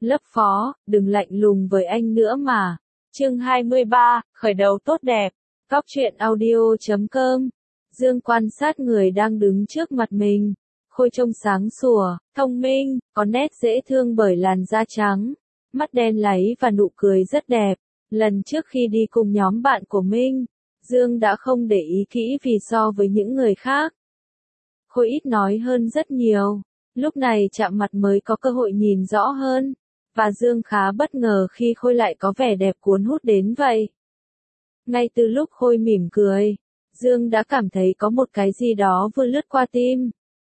Lớp phó, đừng lạnh lùng với anh nữa mà. Chương 23, khởi đầu tốt đẹp. Cóc truyện audio.com. Dương quan sát người đang đứng trước mặt mình. Khôi trông sáng sủa, thông minh, có nét dễ thương bởi làn da trắng, mắt đen láy và nụ cười rất đẹp. Lần trước khi đi cùng nhóm bạn của Minh, Dương đã không để ý kỹ vì so với những người khác, Khôi ít nói hơn rất nhiều. Lúc này chạm mặt mới có cơ hội nhìn rõ hơn, và Dương khá bất ngờ khi Khôi lại có vẻ đẹp cuốn hút đến vậy. Ngay từ lúc Khôi mỉm cười, Dương đã cảm thấy có một cái gì đó vừa lướt qua tim.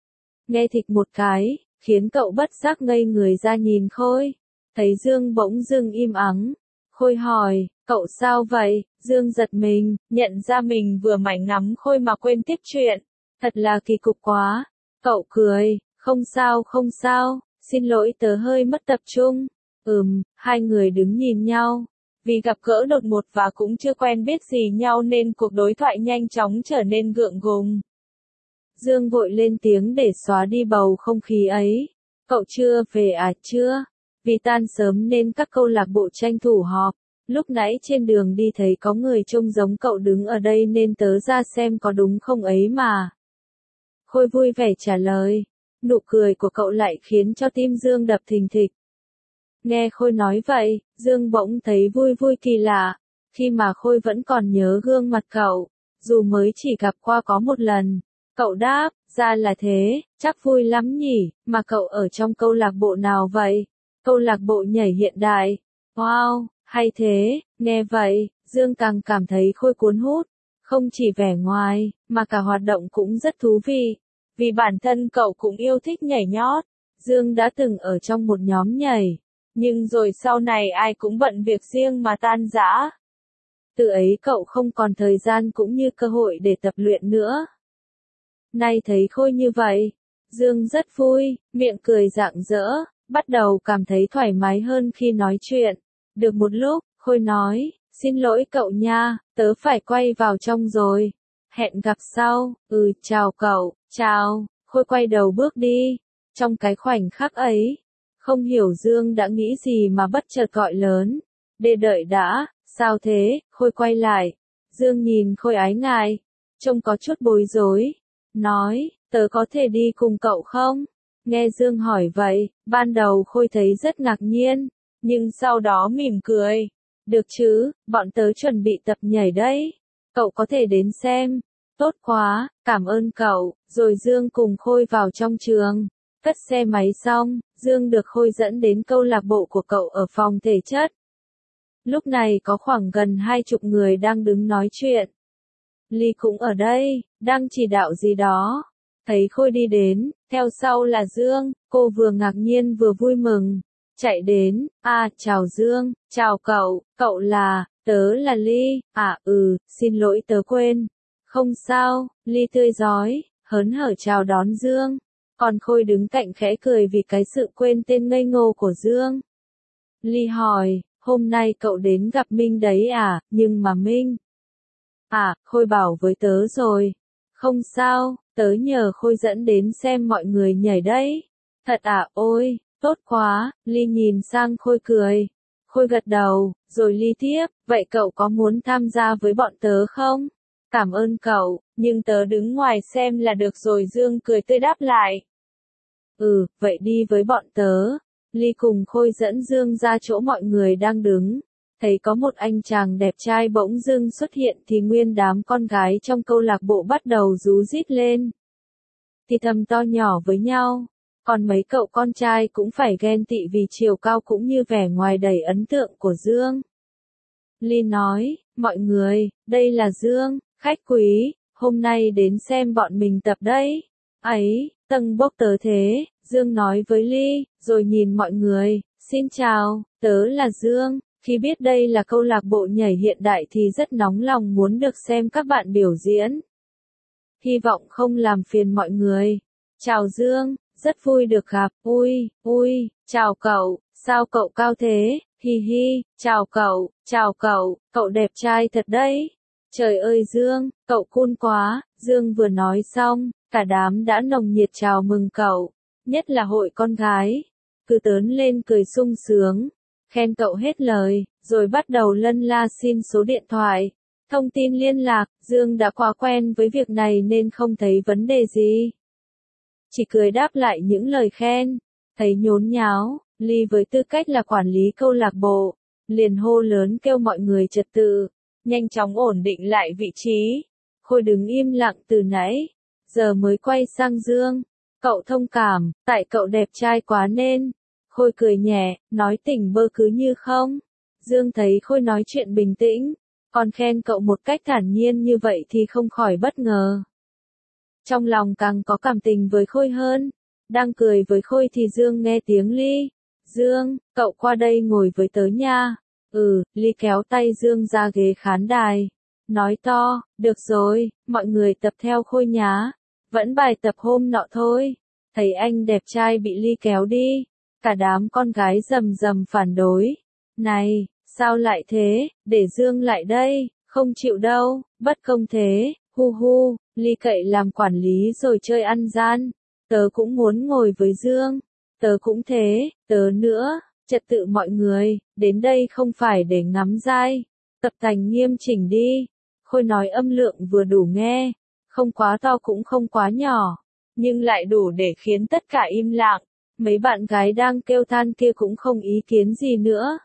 Nghe thịch một cái, khiến cậu bất giác ngây người ra nhìn Khôi. Thấy Dương bỗng dưng im ắng, Khôi hỏi, cậu sao vậy? Dương giật mình, nhận ra mình vừa mải ngắm Khôi mà quên tiếp chuyện. Thật là kỳ cục quá. Cậu cười, không sao, xin lỗi tớ hơi mất tập trung. Hai người đứng nhìn nhau. Vì gặp gỡ đột ngột và cũng chưa quen biết gì nhau nên cuộc đối thoại nhanh chóng trở nên gượng gùng. Dương vội lên tiếng để xóa đi bầu không khí ấy. Cậu chưa về à? Chưa. Vì tan sớm nên các câu lạc bộ tranh thủ họp. Lúc nãy trên đường đi thấy có người trông giống cậu đứng ở đây nên tớ ra xem có đúng không ấy mà. Khôi vui vẻ trả lời. Nụ cười của cậu lại khiến cho tim Dương đập thình thịch. Nghe Khôi nói vậy, Dương bỗng thấy vui kỳ lạ, khi mà Khôi vẫn còn nhớ gương mặt cậu, dù mới chỉ gặp qua có một lần. Cậu đáp, ra là thế, chắc vui lắm nhỉ, mà cậu ở trong câu lạc bộ nào vậy? Câu lạc bộ nhảy hiện đại. Wow, hay thế. Nghe vậy, Dương càng cảm thấy Khôi cuốn hút, không chỉ vẻ ngoài, mà cả hoạt động cũng rất thú vị, vì bản thân cậu cũng yêu thích nhảy nhót. Dương đã từng ở trong một nhóm nhảy, nhưng rồi sau này ai cũng bận việc riêng mà tan rã. Từ ấy cậu không còn thời gian cũng như cơ hội để tập luyện nữa. Nay thấy Khôi như vậy, Dương rất vui, miệng cười rạng rỡ, bắt đầu cảm thấy thoải mái hơn khi nói chuyện. Được một lúc, Khôi nói, xin lỗi cậu nha, tớ phải quay vào trong rồi. Hẹn gặp sau. Chào cậu. Chào. Khôi quay đầu bước đi. Trong cái khoảnh khắc ấy, không hiểu Dương đã nghĩ gì mà bất chợt gọi lớn. Để đợi đã. Sao thế? Khôi quay lại. Dương nhìn Khôi ái ngại, trông có chút bối rối. Nói, tớ có thể đi cùng cậu không? Nghe Dương hỏi vậy, ban đầu Khôi thấy rất ngạc nhiên, nhưng sau đó mỉm cười. Được chứ, bọn tớ chuẩn bị tập nhảy đấy. Cậu có thể đến xem. Tốt quá, cảm ơn cậu. Rồi Dương cùng Khôi vào trong trường. Cất xe máy xong, Dương được Khôi dẫn đến câu lạc bộ của cậu ở phòng thể chất. Lúc này có khoảng gần 20 người đang đứng nói chuyện. Ly cũng ở đây, đang chỉ đạo gì đó. Thấy Khôi đi đến, theo sau là Dương, cô vừa ngạc nhiên vừa vui mừng. Chạy đến, chào Dương, chào cậu, cậu là, tớ là Ly, xin lỗi tớ quên. Không sao, Ly tươi rói, hớn hở chào đón Dương. Còn Khôi đứng cạnh khẽ cười vì cái sự quên tên ngây ngô của Dương. Ly hỏi, hôm nay cậu đến gặp Minh đấy à? Nhưng mà Minh. Khôi bảo với tớ rồi. Không sao, tớ nhờ Khôi dẫn đến xem mọi người nhảy đấy. Thật à? Ôi, tốt quá. Ly nhìn sang Khôi cười. Khôi gật đầu, rồi Ly tiếp, vậy cậu có muốn tham gia với bọn tớ không? Cảm ơn cậu, nhưng tớ đứng ngoài xem là được rồi. Dương cười tươi đáp lại. Vậy đi với bọn tớ. Ly cùng Khôi dẫn Dương ra chỗ mọi người đang đứng. Thấy có một anh chàng đẹp trai bỗng dưng xuất hiện thì nguyên đám con gái trong câu lạc bộ bắt đầu rú rít lên. Thì thầm to nhỏ với nhau. Còn mấy cậu con trai cũng phải ghen tị vì chiều cao cũng như vẻ ngoài đầy ấn tượng của Dương. Ly nói, mọi người, đây là Dương, khách quý, hôm nay đến xem bọn mình tập đấy. Ấy, tầng bốc tớ thế, Dương nói với Ly, rồi nhìn mọi người, xin chào, tớ là Dương. Khi biết đây là câu lạc bộ nhảy hiện đại thì rất nóng lòng muốn được xem các bạn biểu diễn. Hy vọng không làm phiền mọi người. Chào Dương, rất vui được gặp. Chào cậu, sao cậu cao thế? Hi hi, chào cậu, cậu đẹp trai thật đấy. Trời ơi Dương, cậu cool quá. Dương vừa nói xong, cả đám đã nồng nhiệt chào mừng cậu, nhất là hội con gái. cứ tớn lên cười sung sướng, khen cậu hết lời, rồi bắt đầu lân la xin số điện thoại, thông tin liên lạc. Dương đã quá quen với việc này nên không thấy vấn đề gì. Chỉ cười đáp lại những lời khen, thấy nhốn nháo, Ly với tư cách là quản lý câu lạc bộ, liền hô lớn kêu mọi người trật tự, nhanh chóng ổn định lại vị trí. Khôi đứng im lặng từ nãy, giờ mới quay sang Dương. Cậu thông cảm, tại cậu đẹp trai quá nên. Khôi cười nhẹ, nói tỉnh bơ cứ như không. Dương thấy Khôi nói chuyện bình tĩnh, còn khen cậu một cách thản nhiên như vậy thì không khỏi bất ngờ. Trong lòng càng có cảm tình với Khôi hơn. Đang cười với Khôi thì Dương nghe tiếng Ly. Dương, cậu qua đây ngồi với tớ nha. Ly kéo tay Dương ra ghế khán đài. Nói to, được rồi, mọi người tập theo Khôi nhá. Vẫn bài tập hôm nọ thôi. Thấy anh đẹp trai bị Ly kéo đi. Cả đám con gái rầm rầm phản đối. Này, sao lại thế, để Dương lại đây, không chịu đâu, bất công thế, hu hu, Ly cậy làm quản lý rồi chơi ăn gian. Tớ cũng muốn ngồi với Dương. Tớ cũng thế, tớ nữa, trật tự mọi người, đến đây không phải để ngắm giai. Tập tành nghiêm chỉnh đi. Khôi nói âm lượng vừa đủ nghe, không quá to cũng không quá nhỏ, nhưng lại đủ để khiến tất cả im lặng. Mấy bạn gái đang kêu than kia cũng không ý kiến gì nữa.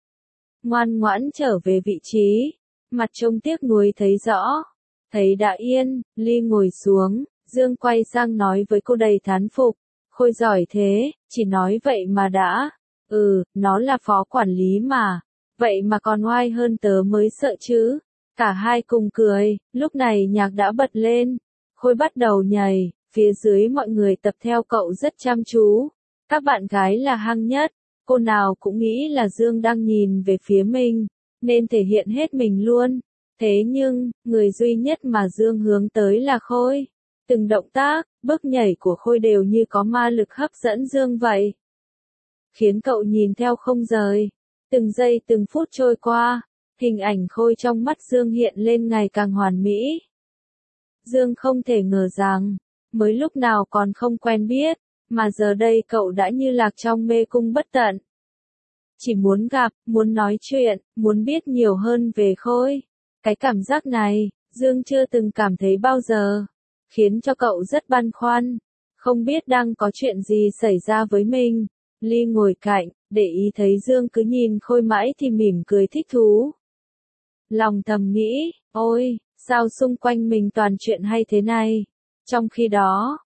Ngoan ngoãn trở về vị trí, mặt trông tiếc nuối thấy rõ. Thấy đã yên, Ly ngồi xuống, Dương quay sang nói với cô đầy thán phục. Khôi giỏi thế, chỉ nói vậy mà đã. Nó là phó quản lý mà. Vậy mà còn oai hơn tớ mới sợ chứ. Cả hai cùng cười, lúc này nhạc đã bật lên. Khôi bắt đầu nhảy, phía dưới mọi người tập theo cậu rất chăm chú. Các bạn gái là hăng nhất, cô nào cũng nghĩ là Dương đang nhìn về phía mình, nên thể hiện hết mình luôn. Thế nhưng, người duy nhất mà Dương hướng tới là Khôi. Từng động tác, bước nhảy của Khôi đều như có ma lực hấp dẫn Dương vậy. Khiến cậu nhìn theo không rời. Từng giây từng phút trôi qua, hình ảnh Khôi trong mắt Dương hiện lên ngày càng hoàn mỹ. Dương không thể ngờ rằng, mới lúc nào còn không quen biết, mà giờ đây cậu đã như lạc trong mê cung bất tận. Chỉ muốn gặp, muốn nói chuyện, muốn biết nhiều hơn về Khôi. Cái cảm giác này, Dương chưa từng cảm thấy bao giờ, khiến cho cậu rất băn khoăn, không biết đang có chuyện gì xảy ra với mình. Ly ngồi cạnh, để ý thấy Dương cứ nhìn Khôi mãi thì mỉm cười thích thú. Lòng thầm nghĩ, ôi, sao xung quanh mình toàn chuyện hay thế này. Trong khi đó,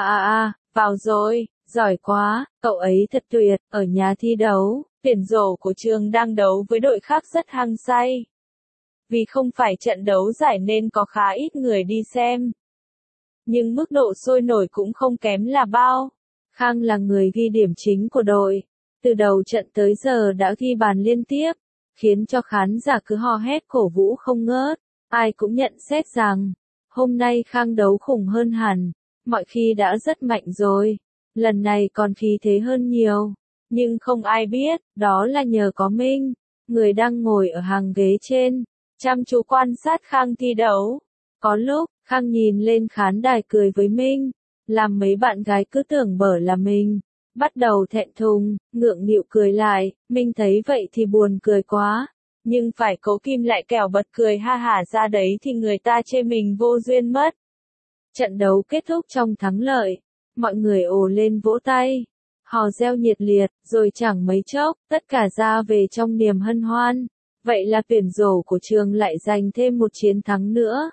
vào rồi, giỏi quá, cậu ấy thật tuyệt, ở nhà thi đấu, tuyển rổ của trường đang đấu với đội khác rất hăng say. Vì không phải trận đấu giải nên có khá ít người đi xem. Nhưng mức độ sôi nổi cũng không kém là bao. Khang là người ghi điểm chính của đội. Từ đầu trận tới giờ đã ghi bàn liên tiếp, khiến cho khán giả cứ hò hét cổ vũ không ngớt. Ai cũng nhận xét rằng, hôm nay Khang đấu khủng hơn hẳn, mọi khi đã rất mạnh rồi. Lần này còn khí thế hơn nhiều. Nhưng không ai biết, đó là nhờ có Minh, người đang ngồi ở hàng ghế trên, chăm chú quan sát Khang thi đấu. Có lúc, Khang nhìn lên khán đài cười với Minh, làm mấy bạn gái cứ tưởng bở là mình. Bắt đầu thẹn thùng, ngượng nghịu cười lại, Minh thấy vậy thì buồn cười quá. Nhưng phải cố kìm lại kẻo bật cười ha hả ra đấy thì người ta chê mình vô duyên mất. Trận đấu kết thúc trong thắng lợi. Mọi người ồ lên vỗ tay. Hò reo nhiệt liệt, rồi chẳng mấy chốc, tất cả ra về trong niềm hân hoan. Vậy là tuyển rổ của trường lại giành thêm một chiến thắng nữa.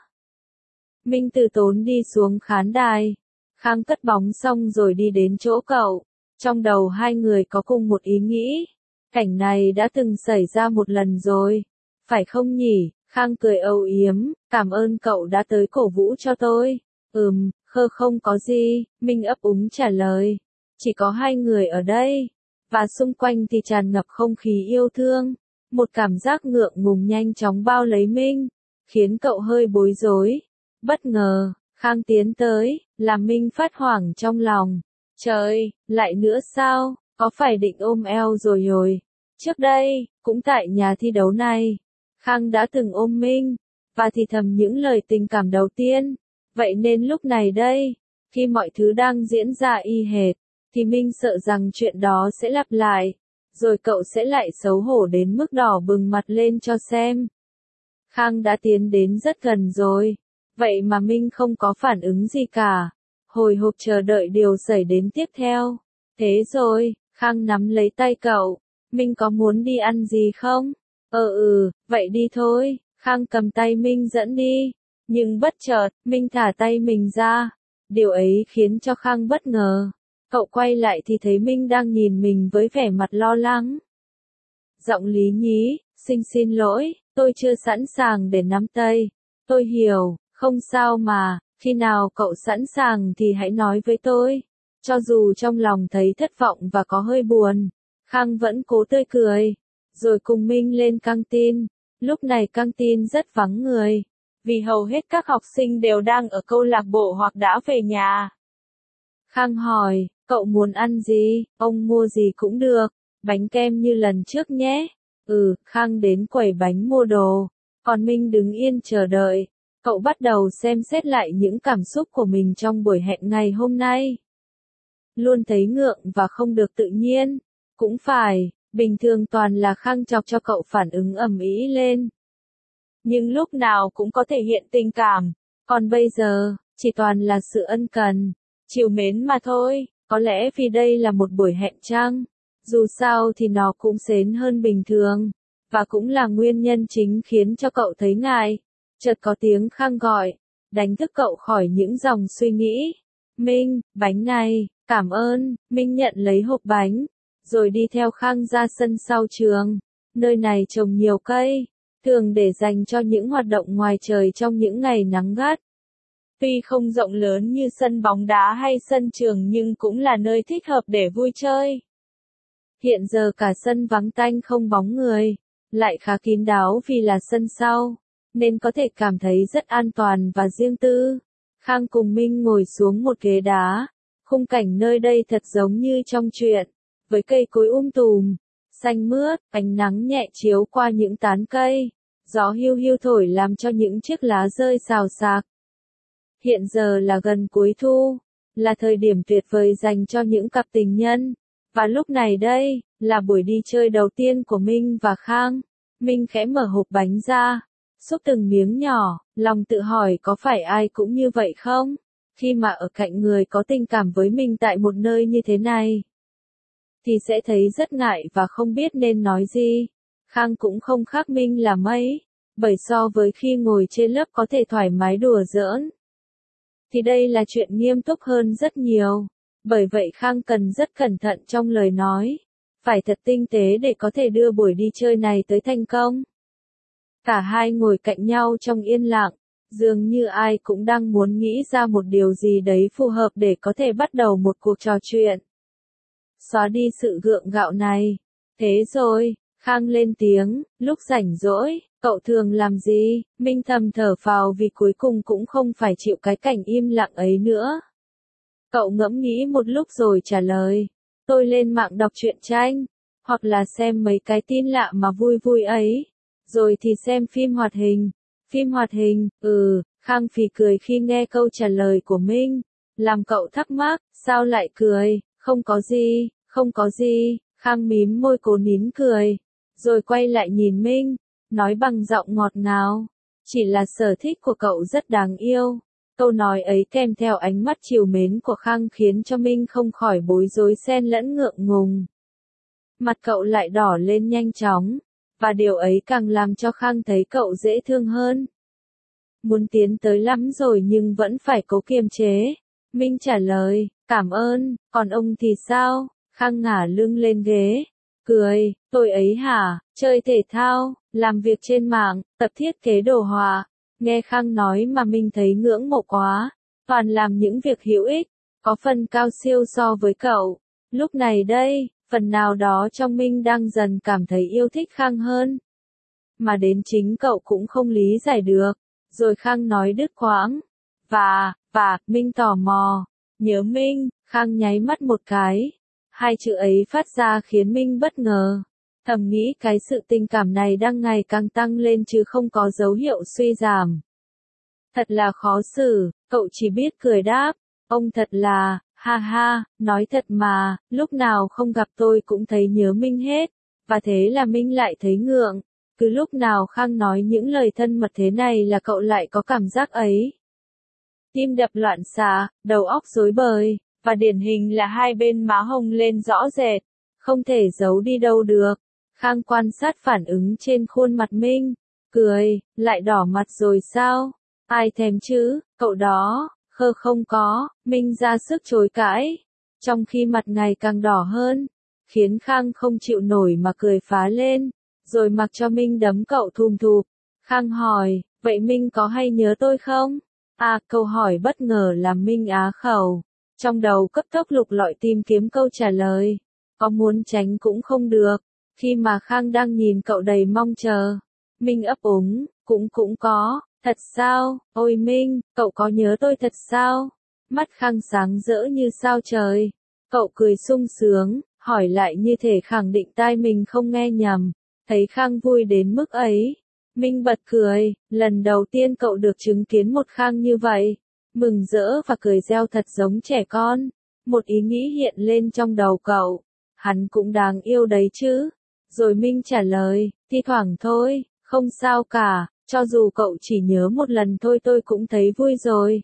Minh từ tốn đi xuống khán đài. Khang cất bóng xong rồi đi đến chỗ cậu. Trong đầu hai người có cùng một ý nghĩ. Cảnh này đã từng xảy ra một lần rồi. Phải không nhỉ? Khang cười âu yếm, cảm ơn cậu đã tới cổ vũ cho tôi. Không có gì, Minh ấp úng trả lời. Chỉ có hai người ở đây. Và xung quanh thì tràn ngập không khí yêu thương. Một cảm giác ngượng ngùng nhanh chóng bao lấy Minh, khiến cậu hơi bối rối. Bất ngờ, Khang tiến tới, làm Minh phát hoảng trong lòng. Trời, lại nữa sao, có phải định ôm eo rồi. Trước đây, cũng tại nhà thi đấu này, Khang đã từng ôm Minh, và thì thầm những lời tình cảm đầu tiên. Vậy nên lúc này đây, khi mọi thứ đang diễn ra y hệt, thì Minh sợ rằng chuyện đó sẽ lặp lại, rồi cậu sẽ lại xấu hổ đến mức đỏ bừng mặt lên cho xem. Khang đã tiến đến rất gần rồi, vậy mà Minh không có phản ứng gì cả, hồi hộp chờ đợi điều xảy đến tiếp theo. Thế rồi, Khang nắm lấy tay cậu, Minh có muốn đi ăn gì không? Vậy đi thôi, Khang cầm tay Minh dẫn đi, nhưng bất chợt, Minh thả tay mình ra, điều ấy khiến cho Khang bất ngờ. Cậu quay lại thì thấy Minh đang nhìn mình với vẻ mặt lo lắng. Giọng lý nhí, xin lỗi, tôi chưa sẵn sàng để nắm tay. Tôi hiểu, không sao mà, khi nào cậu sẵn sàng thì hãy nói với tôi. Cho dù trong lòng thấy thất vọng và có hơi buồn, Khang vẫn cố tươi cười, rồi cùng Minh lên căng tin. Lúc này căng tin rất vắng người, vì hầu hết các học sinh đều đang ở câu lạc bộ hoặc đã về nhà. Khang hỏi, cậu muốn ăn gì? Ông mua gì cũng được, bánh kem như lần trước nhé. Khang đến quầy bánh mua đồ, còn Minh đứng yên chờ đợi. Cậu bắt đầu xem xét lại những cảm xúc của mình trong buổi hẹn ngày hôm nay. Luôn thấy ngượng và không được tự nhiên. Cũng phải, bình thường toàn là Khang chọc cho cậu phản ứng ầm ĩ lên. Nhưng lúc nào cũng có thể hiện tình cảm, còn bây giờ, chỉ toàn là sự ân cần, trìu mến mà thôi. Có lẽ vì đây là một buổi hẹn chăng? Dù sao thì nó cũng xến hơn bình thường, và cũng là nguyên nhân chính khiến cho cậu thấy ngại. Chợt có tiếng Khang gọi, đánh thức cậu khỏi những dòng suy nghĩ. Minh, bánh này, cảm ơn. Minh nhận lấy hộp bánh, rồi đi theo Khang ra sân sau trường. Nơi này trồng nhiều cây, thường để dành cho những hoạt động ngoài trời trong những ngày nắng gắt. Tuy không rộng lớn như sân bóng đá hay sân trường nhưng cũng là nơi thích hợp để vui chơi. Hiện giờ cả sân vắng tanh không bóng người, lại khá kín đáo vì là sân sau, nên có thể cảm thấy rất an toàn và riêng tư. Khang cùng Minh ngồi xuống một ghế đá, khung cảnh nơi đây thật giống như trong truyện, với cây cối tùm, xanh mướt, ánh nắng nhẹ chiếu qua những tán cây, gió hiu hiu thổi làm cho những chiếc lá rơi xào xạc. Hiện giờ là gần cuối thu, là thời điểm tuyệt vời dành cho những cặp tình nhân. Và lúc này đây, là buổi đi chơi đầu tiên của Minh và Khang. Minh khẽ mở hộp bánh ra, xúc từng miếng nhỏ, lòng tự hỏi có phải ai cũng như vậy không? Khi mà ở cạnh người có tình cảm với mình tại một nơi như thế này, thì sẽ thấy rất ngại và không biết nên nói gì. Khang cũng không khác Minh là mấy, bởi so với khi ngồi trên lớp có thể thoải mái đùa giỡn, thì đây là chuyện nghiêm túc hơn rất nhiều. Bởi vậy Khang cần rất cẩn thận trong lời nói, phải thật tinh tế để có thể đưa buổi đi chơi này tới thành công. Cả hai ngồi cạnh nhau trong yên lặng, dường như ai cũng đang muốn nghĩ ra một điều gì đấy phù hợp để có thể bắt đầu một cuộc trò chuyện. Xóa đi sự gượng gạo này. Thế rồi, Khang lên tiếng, lúc rảnh rỗi, cậu thường làm gì? Minh thầm thở phào vì cuối cùng cũng không phải chịu cái cảnh im lặng ấy nữa. Cậu ngẫm nghĩ một lúc rồi trả lời, tôi lên mạng đọc truyện tranh, hoặc là xem mấy cái tin lạ mà vui vui ấy, rồi thì xem phim hoạt hình. Phim hoạt hình, Khang phì cười khi nghe câu trả lời của Minh, làm cậu thắc mắc, sao lại cười, không có gì, Khang mím môi cố nín cười, rồi quay lại nhìn Minh, nói bằng giọng ngọt ngào, chỉ là sở thích của cậu rất đáng yêu. Câu nói ấy kèm theo ánh mắt trìu mến của Khang khiến cho Minh không khỏi bối rối xen lẫn ngượng ngùng. Mặt cậu lại đỏ lên nhanh chóng, và điều ấy càng làm cho Khang thấy cậu dễ thương hơn. Muốn tiến tới lắm rồi nhưng vẫn phải cố kiềm chế. Minh trả lời, cảm ơn, còn ông thì sao? Khang ngả lưng lên ghế, cười, tôi ấy hả, chơi thể thao, làm việc trên mạng, tập thiết kế đồ họa. Nghe Khang nói mà mình thấy ngưỡng mộ quá, toàn làm những việc hữu ích, có phần cao siêu so với cậu. Lúc này đây, phần nào đó trong Minh đang dần cảm thấy yêu thích Khang hơn. Mà đến chính cậu cũng không lý giải được. Rồi Khang nói đứt quãng. Và, Minh tò mò. Nhớ Minh, Khang nháy mắt một cái. Hai chữ ấy phát ra khiến Minh bất ngờ. Thầm nghĩ cái sự tình cảm này đang ngày càng tăng lên chứ không có dấu hiệu suy giảm. Thật là khó xử, cậu chỉ biết cười đáp. Ông thật là, Ha ha, nói thật mà, lúc nào không gặp tôi cũng thấy nhớ Minh hết, và thế là Minh lại thấy ngượng. Cứ lúc nào Khang nói những lời thân mật thế này là cậu lại có cảm giác ấy. Tim đập loạn xạ, đầu óc rối bời, và điển hình là hai bên má hồng lên rõ rệt, không thể giấu đi đâu được. Khang quan sát phản ứng trên khuôn mặt Minh, cười, lại đỏ mặt rồi sao? Ai thèm chứ, cậu đó, không có, Minh ra sức chối cãi, trong khi mặt ngày càng đỏ hơn, khiến Khang không chịu nổi mà cười phá lên, rồi mặc cho Minh đấm cậu thùm thụp. Khang hỏi, vậy Minh có hay nhớ tôi không? À, câu hỏi bất ngờ làm Minh á khẩu, trong đầu cấp tốc lục lọi tìm kiếm câu trả lời, có muốn tránh cũng không được, khi mà Khang đang nhìn cậu đầy mong chờ. Minh ấp úng, cũng có, thật sao, ôi Minh, cậu có nhớ tôi thật sao? Mắt Khang sáng rỡ như sao trời, cậu cười sung sướng, hỏi lại như thể khẳng định tai mình không nghe nhầm, thấy Khang vui đến mức ấy. Minh bật cười, lần đầu tiên cậu được chứng kiến một Khang như vậy, mừng rỡ và cười reo thật giống trẻ con. Một ý nghĩ hiện lên trong đầu cậu, hắn cũng đáng yêu đấy chứ. Rồi Minh trả lời, thi thoảng thôi, không sao cả, cho dù cậu chỉ nhớ một lần thôi tôi cũng thấy vui rồi.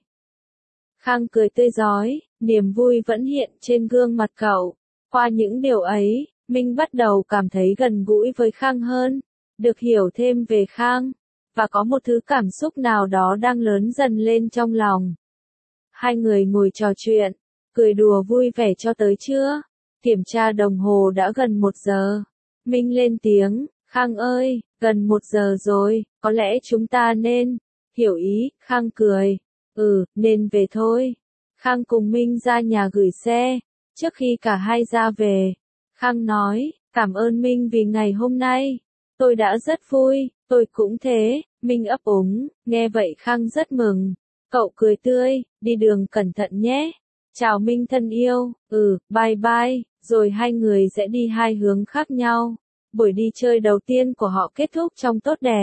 Khang cười tươi rói, niềm vui vẫn hiện trên gương mặt cậu. Qua những điều ấy, Minh bắt đầu cảm thấy gần gũi với Khang hơn, được hiểu thêm về Khang, và có một thứ cảm xúc nào đó đang lớn dần lên trong lòng. Hai người ngồi trò chuyện, cười đùa vui vẻ cho tới trưa. Kiểm tra đồng hồ đã gần 1 giờ. Minh lên tiếng, Khang ơi, gần 1 giờ rồi, có lẽ chúng ta nên. Hiểu ý, Khang cười. Nên về thôi. Khang cùng Minh ra nhà gửi xe. Trước khi cả hai ra về, Khang nói, cảm ơn Minh vì ngày hôm nay. Tôi đã rất vui, tôi cũng thế. Minh ấp úng, nghe vậy Khang rất mừng. Cậu cười tươi, đi đường cẩn thận nhé. Chào Minh thân yêu, bye bye, rồi hai người sẽ đi hai hướng khác nhau. Buổi đi chơi đầu tiên của họ kết thúc trong tốt đẹp.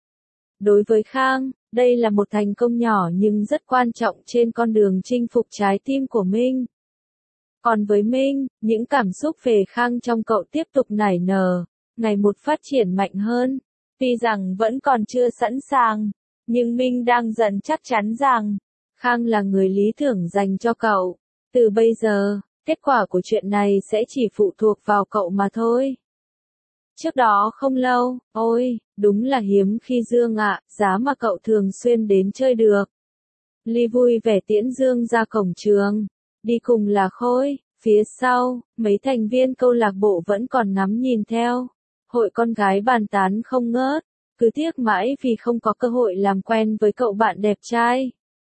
Đối với Khang, đây là một thành công nhỏ nhưng rất quan trọng trên con đường chinh phục trái tim của Minh. Còn với Minh, những cảm xúc về Khang trong cậu tiếp tục nảy nở, ngày một phát triển mạnh hơn. Tuy rằng vẫn còn chưa sẵn sàng, nhưng Minh đang dần chắc chắn rằng, Khang là người lý tưởng dành cho cậu. Từ bây giờ, kết quả của chuyện này sẽ chỉ phụ thuộc vào cậu mà thôi. Trước đó không lâu, ôi, đúng là hiếm khi Dương ạ, giá mà cậu thường xuyên đến chơi được. Ly vui vẻ tiễn Dương ra cổng trường, đi cùng là Khôi, phía sau, mấy thành viên câu lạc bộ vẫn còn ngắm nhìn theo. Hội con gái bàn tán không ngớt, cứ tiếc mãi vì không có cơ hội làm quen với cậu bạn đẹp trai.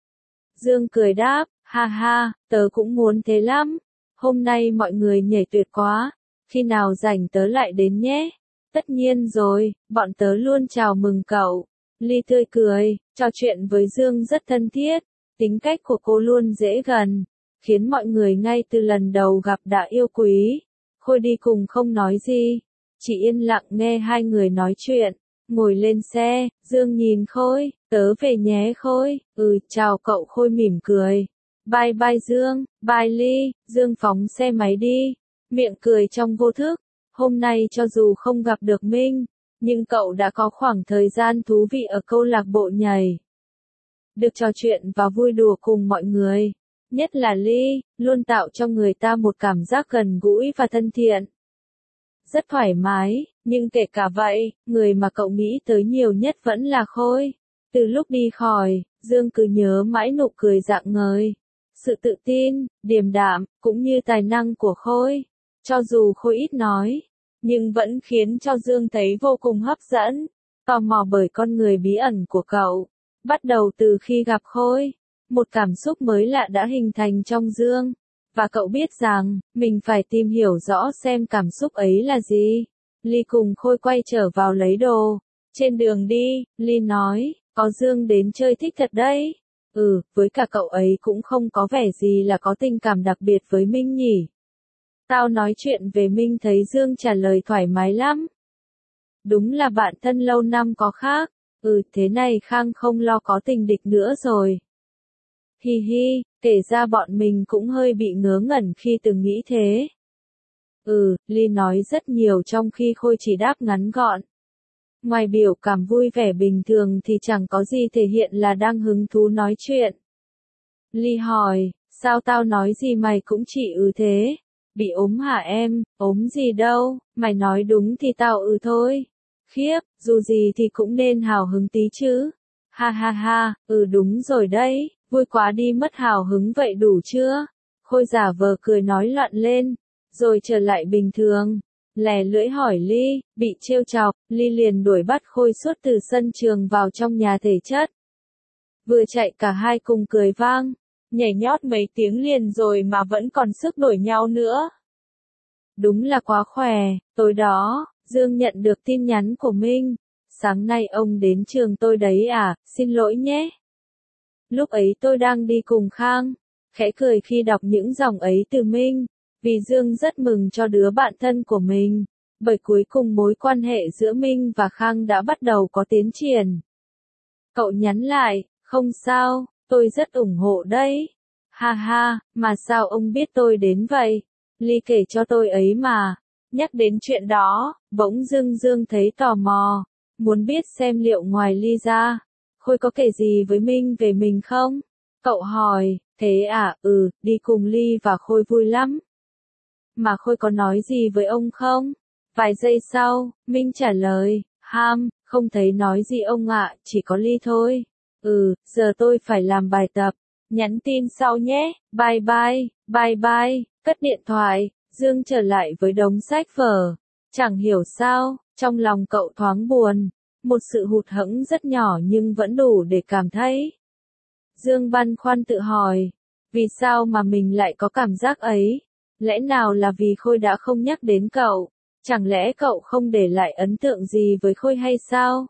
Dương cười đáp, ha ha, tớ cũng muốn thế lắm. Hôm nay mọi người nhảy tuyệt quá, khi nào rảnh tớ lại đến nhé. Tất nhiên rồi, bọn tớ luôn chào mừng cậu. Ly tươi cười, trò chuyện với Dương rất thân thiết, tính cách của cô luôn dễ gần, khiến mọi người ngay từ lần đầu gặp đã yêu quý. Khôi đi cùng không nói gì, chỉ yên lặng nghe hai người nói chuyện. Ngồi lên xe, Dương nhìn Khôi, tớ về nhé Khôi. Chào cậu. Khôi mỉm cười. Bye bye Dương, bye Ly. Dương phóng xe máy đi, miệng cười trong vô thức. Hôm nay cho dù không gặp được Minh, nhưng cậu đã có khoảng thời gian thú vị ở câu lạc bộ nhảy. Được trò chuyện và vui đùa cùng mọi người, nhất là Ly, luôn tạo cho người ta một cảm giác gần gũi và thân thiện. Rất thoải mái, nhưng kể cả vậy, người mà cậu nghĩ tới nhiều nhất vẫn là Khôi. Từ lúc đi khỏi, Dương cứ nhớ mãi nụ cười rạng ngời, sự tự tin, điềm đạm, cũng như tài năng của Khôi. Cho dù Khôi ít nói, nhưng vẫn khiến cho Dương thấy vô cùng hấp dẫn, tò mò bởi con người bí ẩn của cậu. Bắt đầu từ khi gặp Khôi, một cảm xúc mới lạ đã hình thành trong Dương. Và cậu biết rằng, mình phải tìm hiểu rõ xem cảm xúc ấy là gì. Ly cùng Khôi quay trở vào lấy đồ. Trên đường đi, Ly nói, có Dương đến chơi thích thật đấy. Với cả cậu ấy cũng không có vẻ gì là có tình cảm đặc biệt với Minh nhỉ. Tao nói chuyện về Minh thấy Dương trả lời thoải mái lắm. Đúng là bạn thân lâu năm có khác. Thế này Khang không lo có tình địch nữa rồi. Hi hi, kể ra bọn mình cũng hơi bị ngớ ngẩn khi từng nghĩ thế. Ly nói rất nhiều trong khi Khôi chỉ đáp ngắn gọn. Ngoài biểu cảm vui vẻ bình thường thì chẳng có gì thể hiện là đang hứng thú nói chuyện. Ly hỏi, sao tao nói gì mày cũng chỉ thế? Bị ốm hả em? Ốm gì đâu, mày nói đúng thì tao thôi. Khiếp, dù gì thì cũng nên hào hứng tí chứ. Ha ha ha, đúng rồi đấy, vui quá đi mất hào hứng vậy đủ chưa? Khôi giả vờ cười nói loạn lên, rồi trở lại bình thường. Lè lưỡi hỏi Ly, bị trêu chọc, Ly liền đuổi bắt Khôi suốt từ sân trường vào trong nhà thể chất. Vừa chạy cả hai cùng cười vang, nhảy nhót mấy tiếng liền rồi mà vẫn còn sức đuổi nhau nữa. Đúng là quá khỏe, tối đó, Dương nhận được tin nhắn của Minh. Sáng nay ông đến trường tôi đấy à, xin lỗi nhé. Lúc ấy tôi đang đi cùng Khang, khẽ cười khi đọc những dòng ấy từ Minh, vì Dương rất mừng cho đứa bạn thân của mình, bởi cuối cùng mối quan hệ giữa Minh và Khang đã bắt đầu có tiến triển. Cậu nhắn lại, không sao, tôi rất ủng hộ đấy. Ha ha, mà sao ông biết tôi đến vậy? Ly kể cho tôi ấy mà. Nhắc đến chuyện đó, bỗng dưng Dương thấy tò mò, muốn biết xem liệu ngoài Ly ra, Khôi có kể gì với Minh về mình không? Cậu hỏi, thế à, đi cùng Ly và Khôi vui lắm. Mà Khôi có nói gì với ông không? Vài giây sau, Minh trả lời, không thấy nói gì ông ạ, chỉ có Ly thôi. Giờ tôi phải làm bài tập. Nhắn tin sau nhé, bye bye, bye bye, cất điện thoại, Dương trở lại với đống sách vở. Chẳng hiểu sao, trong lòng cậu thoáng buồn, một sự hụt hẫng rất nhỏ nhưng vẫn đủ để cảm thấy. Dương băn khoăn tự hỏi, vì sao mà mình lại có cảm giác ấy? Lẽ nào là vì Khôi đã không nhắc đến cậu? Chẳng lẽ cậu không để lại ấn tượng gì với Khôi hay sao?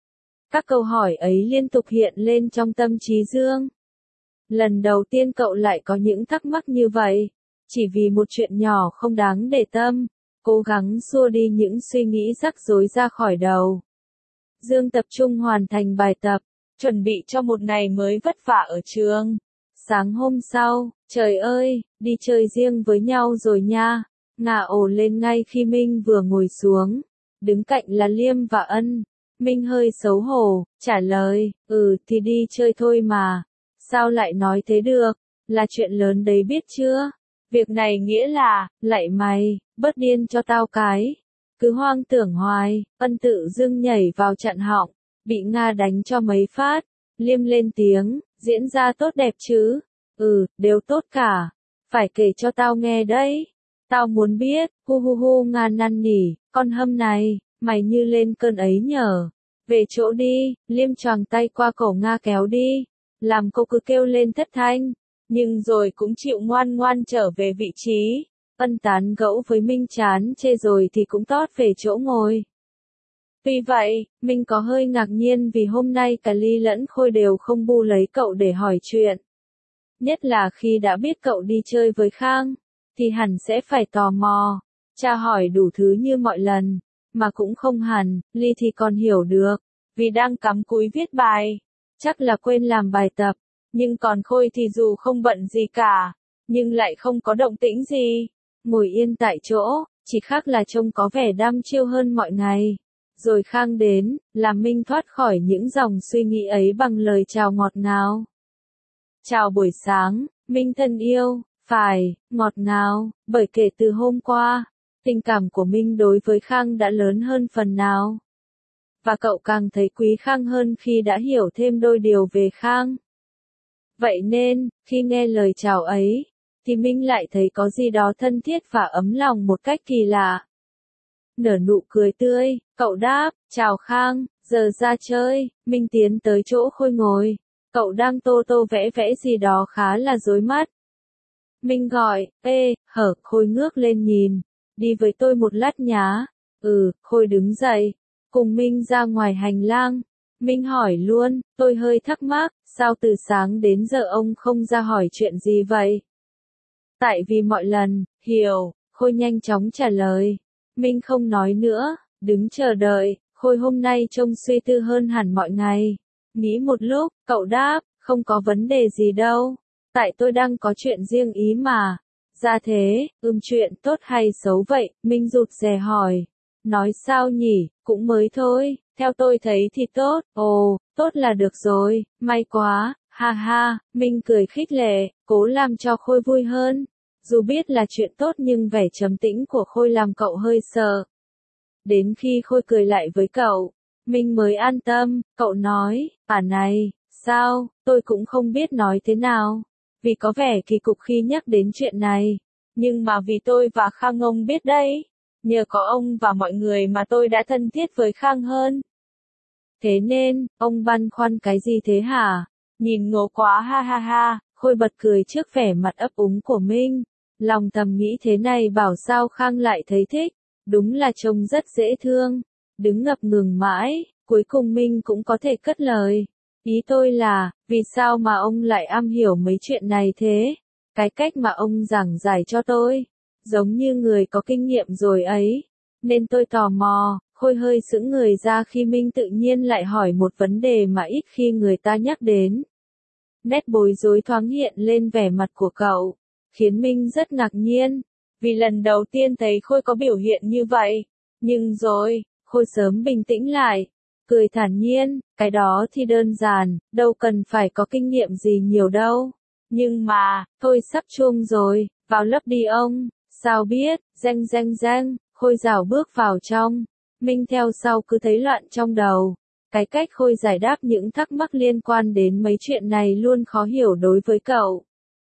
Các câu hỏi ấy liên tục hiện lên trong tâm trí Dương. Lần đầu tiên cậu lại có những thắc mắc như vậy, chỉ vì một chuyện nhỏ không đáng để tâm, cố gắng xua đi những suy nghĩ rắc rối ra khỏi đầu. Dương tập trung hoàn thành bài tập, chuẩn bị cho một ngày mới vất vả ở trường. Sáng hôm sau, trời ơi, đi chơi riêng với nhau rồi nha. Ngà ồ lên ngay khi Minh vừa ngồi xuống, đứng cạnh là Liêm và Ân. Minh hơi xấu hổ, trả lời, thì đi chơi thôi mà. Sao lại nói thế được, là chuyện lớn đấy biết chưa? Việc này nghĩa là, lạy mày, bớt điên cho tao cái. Cứ hoang tưởng hoài, Ân tự dưng nhảy vào chặn họng, bị Nga đánh cho mấy phát. Liêm lên tiếng, diễn ra tốt đẹp chứ? Đều tốt cả. Phải kể cho tao nghe đấy. Tao muốn biết, hu Nga năn nỉ, con hâm này, mày như lên cơn ấy nhở. Về chỗ đi, Liêm choàng tay qua cổ Nga kéo đi. Làm cô cứ kêu lên thất thanh, nhưng rồi cũng chịu ngoan ngoan trở về vị trí. Ân tán gẫu với Minh chán chê rồi thì cũng tót về chỗ ngồi. Tuy vậy, Minh có hơi ngạc nhiên vì hôm nay cả Ly lẫn Khôi đều không bu lấy cậu để hỏi chuyện. Nhất là khi đã biết cậu đi chơi với Khang, thì hẳn sẽ phải tò mò, tra hỏi đủ thứ như mọi lần, mà cũng không hẳn, Ly thì còn hiểu được, vì đang cắm cúi viết bài. Chắc là quên làm bài tập, nhưng còn Khôi thì dù không bận gì cả, nhưng lại không có động tĩnh gì. Ngồi yên tại chỗ, chỉ khác là trông có vẻ đăm chiêu hơn mọi ngày. Rồi Khang đến, làm Minh thoát khỏi những dòng suy nghĩ ấy bằng lời chào ngọt ngào. Chào buổi sáng, Minh thân yêu, phải, ngọt ngào, bởi kể từ hôm qua, tình cảm của Minh đối với Khang đã lớn hơn phần nào. Và cậu càng thấy quý Khang hơn khi đã hiểu thêm đôi điều về Khang. Vậy nên, khi nghe lời chào ấy, thì Minh lại thấy có gì đó thân thiết và ấm lòng một cách kỳ lạ. Nở nụ cười tươi, cậu đáp, chào Khang, giờ ra chơi. Minh tiến tới chỗ Khôi ngồi. Cậu đang tô tô vẽ vẽ gì đó khá là rối mắt. Minh gọi, Khôi ngước lên nhìn. Đi với tôi một lát nhá. Khôi đứng dậy. Cùng Minh ra ngoài hành lang. Minh hỏi luôn, tôi hơi thắc mắc, sao từ sáng đến giờ ông không ra hỏi chuyện gì vậy? Tại vì mọi lần, hiểu, Khôi nhanh chóng trả lời. Minh không nói nữa, đứng chờ đợi, Khôi hôm nay trông suy tư hơn hẳn mọi ngày. Nghĩ một lúc, cậu đáp, Không có vấn đề gì đâu. Tại tôi đang có chuyện riêng ý mà. Ra thế, chuyện tốt hay xấu vậy? Minh rụt rè hỏi. Nói sao nhỉ, cũng mới thôi, theo tôi thấy thì tốt. Ồ, tốt là được rồi, may quá, ha ha, Minh cười khích lệ, cố làm cho Khôi vui hơn. Dù biết là chuyện tốt nhưng vẻ trầm tĩnh của Khôi làm cậu hơi sợ. Đến khi Khôi cười lại với cậu, Minh mới an tâm, cậu nói, này, sao, tôi cũng không biết nói thế nào. Vì có vẻ kỳ cục khi nhắc đến chuyện này. Nhưng mà vì tôi và Khang ông biết đấy. Nhờ có ông và mọi người mà tôi đã thân thiết với Khang hơn. Thế nên, ông băn khoăn cái gì thế hả? Nhìn ngố quá ha ha ha, Khôi bật cười trước vẻ mặt ấp úng của Minh. Lòng thầm nghĩ thế này bảo sao Khang lại thấy thích. Đúng là trông rất dễ thương. Đứng ngập ngừng mãi, cuối cùng Minh cũng có thể cất lời. Ý tôi là, vì sao mà ông lại am hiểu mấy chuyện này thế? Cái cách mà ông giảng giải cho tôi, giống như người có kinh nghiệm rồi ấy. Nên tôi tò mò, Khôi hơi sững người ra khi Minh tự nhiên lại hỏi một vấn đề mà ít khi người ta nhắc đến. Nét bối rối thoáng hiện lên vẻ mặt của cậu, khiến Minh rất ngạc nhiên, vì lần đầu tiên thấy Khôi có biểu hiện như vậy. Nhưng rồi, Khôi sớm bình tĩnh lại, cười thản nhiên, cái đó thì đơn giản, đâu cần phải có kinh nghiệm gì nhiều đâu. Nhưng mà, thôi sắp chuông rồi, vào lớp đi ông, sao biết, reng reng reng, Khôi rảo bước vào trong. Minh theo sau cứ thấy loạn trong đầu. Cái cách Khôi giải đáp những thắc mắc liên quan đến mấy chuyện này luôn khó hiểu đối với cậu.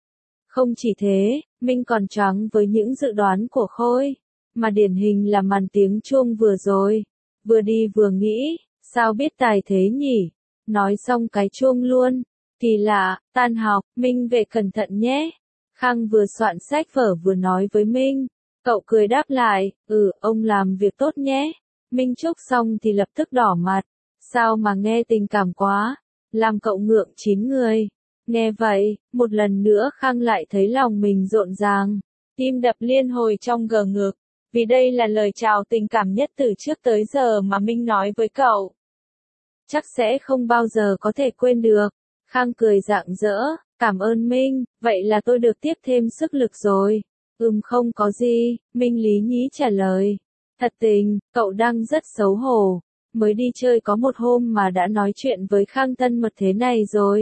Không chỉ thế, Minh còn choáng với những dự đoán của Khôi, mà điển hình là màn tiếng chuông vừa rồi. Vừa đi vừa nghĩ, sao biết tài thế nhỉ? Nói xong cái chuông luôn. Kỳ lạ, tan học, Minh về cẩn thận nhé. Khang vừa soạn sách vở vừa nói với Minh. Cậu cười đáp lại, ông làm việc tốt nhé. Minh chúc xong thì lập tức đỏ mặt. Sao mà nghe tình cảm quá, làm cậu ngượng chín người. Nghe vậy, một lần nữa Khang lại thấy lòng mình rộn ràng. Tim đập liên hồi trong gờ ngực. Vì đây là lời chào tình cảm nhất từ trước tới giờ mà Minh nói với cậu. Chắc sẽ không bao giờ có thể quên được. Khang cười rạng rỡ, cảm ơn Minh, vậy là tôi được tiếp thêm sức lực rồi. Không có gì, Minh lý nhí trả lời. Thật tình, cậu đang rất xấu hổ. Mới đi chơi có một hôm mà đã nói chuyện với Khang thân mật thế này rồi.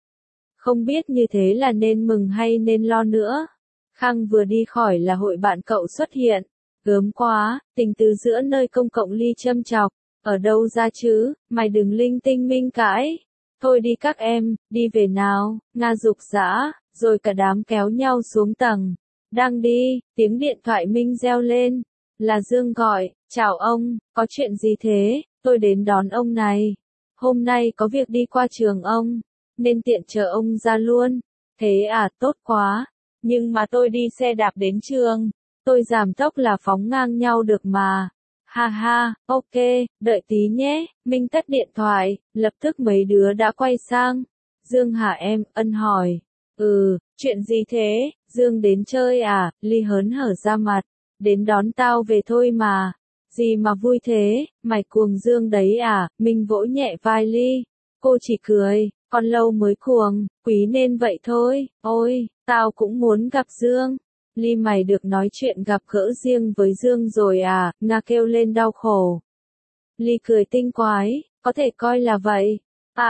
Không biết như thế là nên mừng hay nên lo nữa. Khang vừa đi khỏi là hội bạn cậu xuất hiện. Gớm quá, tình từ giữa nơi công cộng ly châm chọc. Ở đâu ra chứ, mày đừng linh tinh Minh cãi. Thôi đi các em, đi về nào, Nga giục giã, rồi cả đám kéo nhau xuống tầng. Đang đi, tiếng điện thoại Minh reo lên. Là Dương gọi, chào ông, có chuyện gì thế, tôi đến đón ông này. Hôm nay có việc đi qua trường ông, nên tiện chờ ông ra luôn. Thế à, tốt quá, nhưng mà tôi đi xe đạp đến trường, tôi giảm tốc là phóng ngang nhau được mà. Ha ha, ok, đợi tí nhé, Minh tắt điện thoại, lập tức mấy đứa đã quay sang. Dương hả em, Ân hỏi. Chuyện gì thế, Dương đến chơi à, Ly hớn hở ra mặt. Đến đón tao về thôi mà. Gì mà vui thế, mày cuồng Dương đấy à, Minh vỗ nhẹ vai Ly. Cô chỉ cười, còn lâu mới cuồng, quý nên vậy thôi, ôi, tao cũng muốn gặp Dương. Ly mày được nói chuyện gặp gỡ riêng với Dương rồi à, Nga kêu lên đau khổ. Ly cười tinh quái, có thể coi là vậy.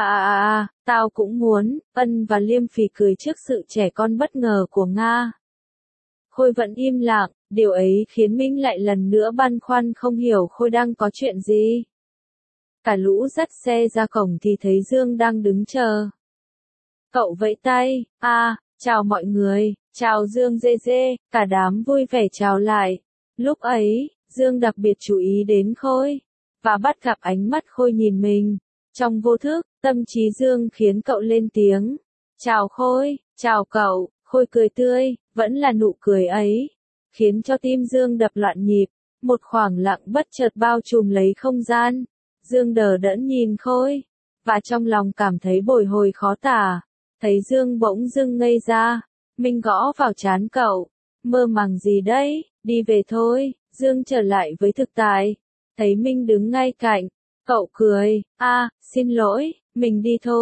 Tao cũng muốn, Ân và Liêm phì cười trước sự trẻ con bất ngờ của Nga. Khôi vẫn im lặng, điều ấy khiến Minh lại lần nữa băn khoăn không hiểu Khôi đang có chuyện gì. Cả lũ dắt xe ra cổng thì thấy Dương đang đứng chờ. Cậu vẫy tay, chào mọi người, chào Dương dê dê, cả đám vui vẻ chào lại. Lúc ấy, Dương đặc biệt chú ý đến Khôi, và bắt gặp ánh mắt Khôi nhìn mình. Trong vô thức, tâm trí Dương khiến cậu lên tiếng. Chào Khôi, chào cậu, Khôi cười tươi, vẫn là nụ cười ấy, khiến cho tim Dương đập loạn nhịp. Một khoảng lặng bất chợt bao trùm lấy không gian. Dương đờ đẫn nhìn Khôi, và trong lòng cảm thấy bồi hồi khó tả. Thấy Dương bỗng dưng ngây ra, Minh gõ vào trán cậu. Mơ màng gì đấy, đi về thôi. Dương trở lại với thực tại. Thấy Minh đứng ngay cạnh, cậu cười, xin lỗi, mình đi thôi.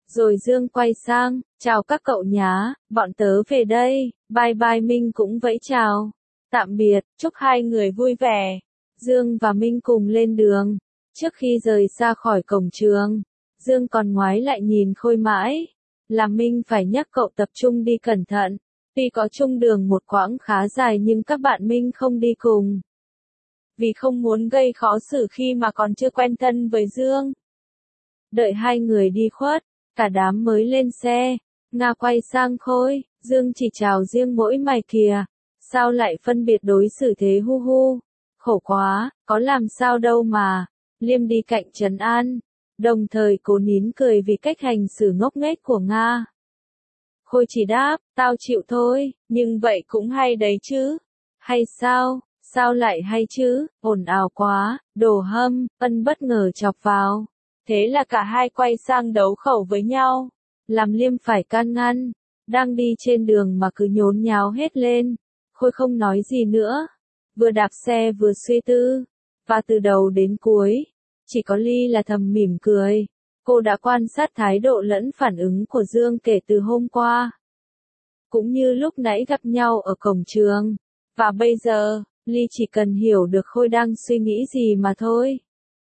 Rồi Dương quay sang, chào các cậu nhá, bọn tớ về đây, bye bye. Minh cũng vẫy chào, tạm biệt, chúc hai người vui vẻ. Dương và Minh cùng lên đường. Trước khi rời xa khỏi cổng trường, Dương còn ngoái lại nhìn Khôi mãi, làm Minh phải nhắc cậu tập trung đi cẩn thận. Tuy có chung đường một quãng khá dài nhưng các bạn Minh không đi cùng, vì không muốn gây khó xử khi mà còn chưa quen thân với Dương. Đợi hai người đi khuất, cả đám mới lên xe. Nga quay sang Khôi, Dương chỉ chào riêng mỗi mày kìa, sao lại phân biệt đối xử thế hu hu, khổ quá, có làm sao đâu mà. Liêm đi cạnh trấn an, đồng thời cố nín cười vì cách hành xử ngốc nghếch của Nga. Khôi chỉ đáp, tao chịu thôi, nhưng vậy cũng hay đấy chứ. Hay sao, sao lại hay chứ, ồn ào quá, đồ hâm, Ân bất ngờ chọc vào. Thế là cả hai quay sang đấu khẩu với nhau, làm Liêm phải can ngăn, đang đi trên đường mà cứ nhốn nháo hết lên. Khôi không nói gì nữa, vừa đạp xe vừa suy tư, và từ đầu đến cuối, chỉ có Ly là thầm mỉm cười. Cô đã quan sát thái độ lẫn phản ứng của Dương kể từ hôm qua, cũng như lúc nãy gặp nhau ở cổng trường, và bây giờ, Ly chỉ cần hiểu được Khôi đang suy nghĩ gì mà thôi.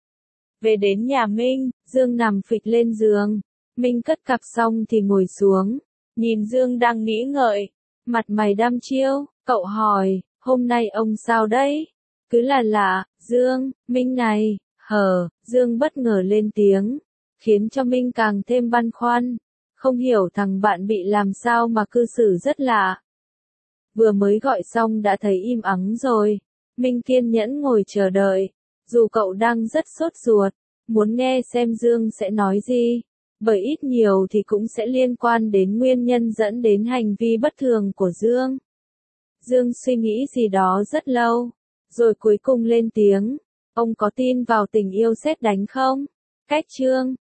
Về đến nhà Minh, Dương nằm phịch lên giường. Minh cất cặp xong thì ngồi xuống, nhìn Dương đang nghĩ ngợi, mặt mày đăm chiêu, cậu hỏi, hôm nay ông sao đấy? Cứ là lạ, Dương, Minh này, Dương bất ngờ lên tiếng, khiến cho Minh càng thêm băn khoăn, không hiểu thằng bạn bị làm sao mà cư xử rất lạ. Vừa mới gọi xong đã thấy im ắng rồi. Minh kiên nhẫn ngồi chờ đợi, dù cậu đang rất sốt ruột, muốn nghe xem Dương sẽ nói gì, bởi ít nhiều thì cũng sẽ liên quan đến nguyên nhân dẫn đến hành vi bất thường của Dương. Dương suy nghĩ gì đó rất lâu, rồi cuối cùng lên tiếng, ông có tin vào tình yêu sét đánh không? Cách chương